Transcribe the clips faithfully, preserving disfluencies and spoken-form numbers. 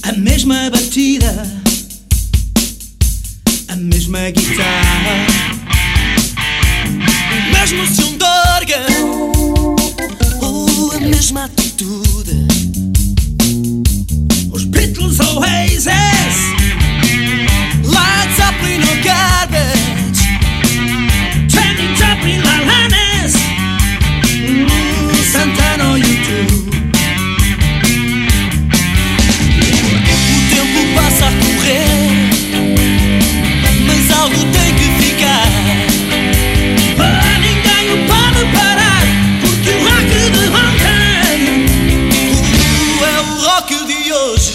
A mesma batida, a mesma guitarra, o mesmo som de órgão, oh, a mesma atitude. Os Beatles ou Oasis, Led Zeppelin ou Garbage, Janis Joplin, Alanis, Santana ou U dois. Passa a correr, mas algo tem que ficar. Ah, ninguém o pode parar, porque o rock de ontem uh, é o rock de hoje.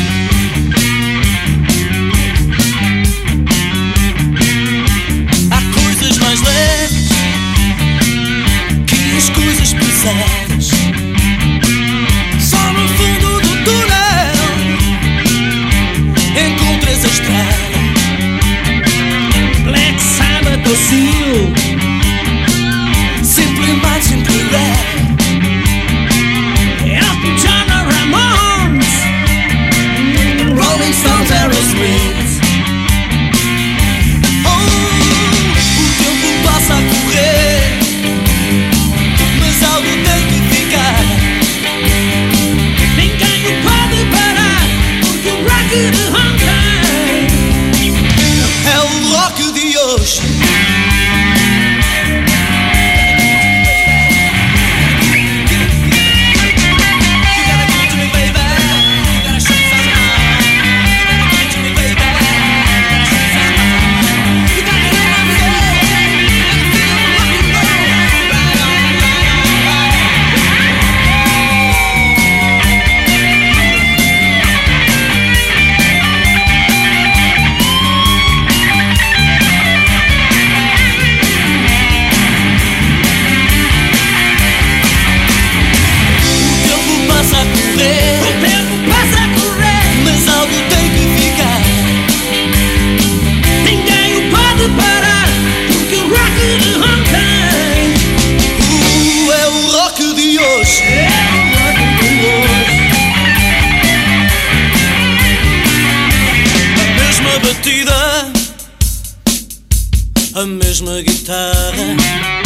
Há coisas mais leves que as coisas pesadas. Só no fundo do túnel encontras a estrada. Black Sabbath ou Seal, Simply Mind, Simply Red, Elton John ou Ramones, Rolling Stones, Aerosmith. Oh, o tempo passa a correr, mas algo tem que ficar. Ninguém o pode parar, porque o rock de ontem é o rock de hoje. O tempo passa a correr, mas algo tem que ficar. Ninguém o pode parar, porque o rock de ontem uh, é o rock de hoje. É o rock de hoje. A mesma batida, a mesma guitarra,